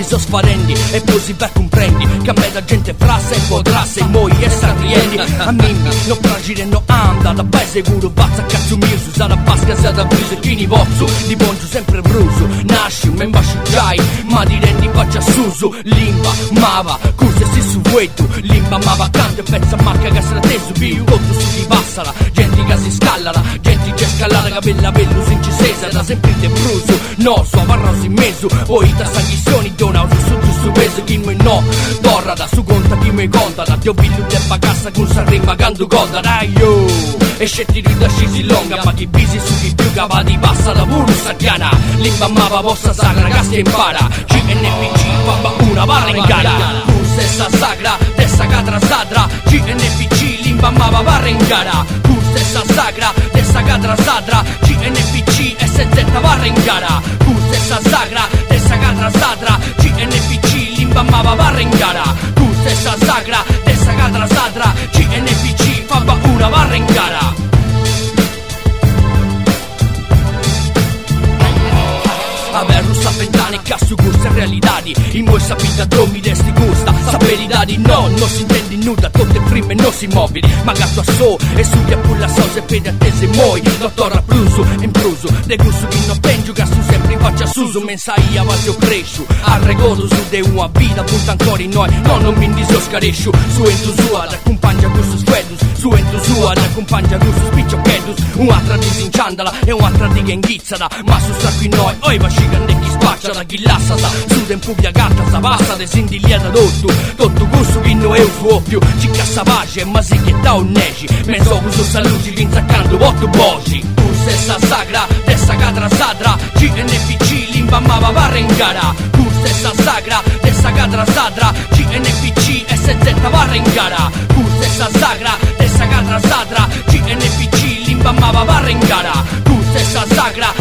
so sfarendi e poi si per comprendi che a me da gente frase potrà se moi e sarriendi a mimmi no fragile no anda da paese guru bazza cazzo mio su sarà pasca sia da viso chi ni vozzo di bonzo sempre bruso nasci un membasciugiai ma di rendi faccia susu limba mava cuse si su vuetu limba mava cante pezza marca che se tesu più tutto su di passala gente che si scallara gente che scallara che bella bello sin ci sesa da sempre te bruso no so varrosi in mezzo poi ta sanguizioni dona su peso chi me no torra da su conta chi me conta da ti ho biglio de bagassa con sarrima gandu goda dai yo e scetti di da scisi longa ma chi bisi su chi più cava di bassa da buru sacchiana limba mava vostra sagra che impara CNPC papà una barra in gara tu stessa sagra tessa cadra sadra CNPC limba mava barra in gara tu stessa sagra tessa cadra sadra CNPC SZ barra in gara tu stessa sagra tessa cadra sadra CNPC limba mava barra in gara tu stessa sagra tessa cadra sadra CNPC papà una barra in gara. Averlo sapentane che su gusta realidadi in voi sapita dromi desti gusta saperidadi no si intende nuda tutte prime non si mobili ma gatto a so e studia pulla sose per attese moi dottor appluso in pruso de gusto che non pengo che su sempre faccia suso mensai avanti o cresciu al regodo su de una vita punta ancora in noi no non mi indisoscaresciu su entu sua da compagna gusto squedus su entu sua da compagna gusto spiccio pedus un'altra disinciandala e un'altra di che inghizzala ma su sta qui noi oi vasciga e chi spaccia da chi lassata su den puglia gatta sa passa de sindigliata tutto gusto chi no è un suo più ci cassa pace ma si che da un neci menso gusto saluti vinzaccando votto boci tu stessa sagra tessa cadra sadra CNPC limba mava barra in gara tu stessa sagra tessa cadra sadra CNPC SZ barra in gara tu stessa sagra tessa cadra sadra CNPC limba mava barra in gara tu stessa sagra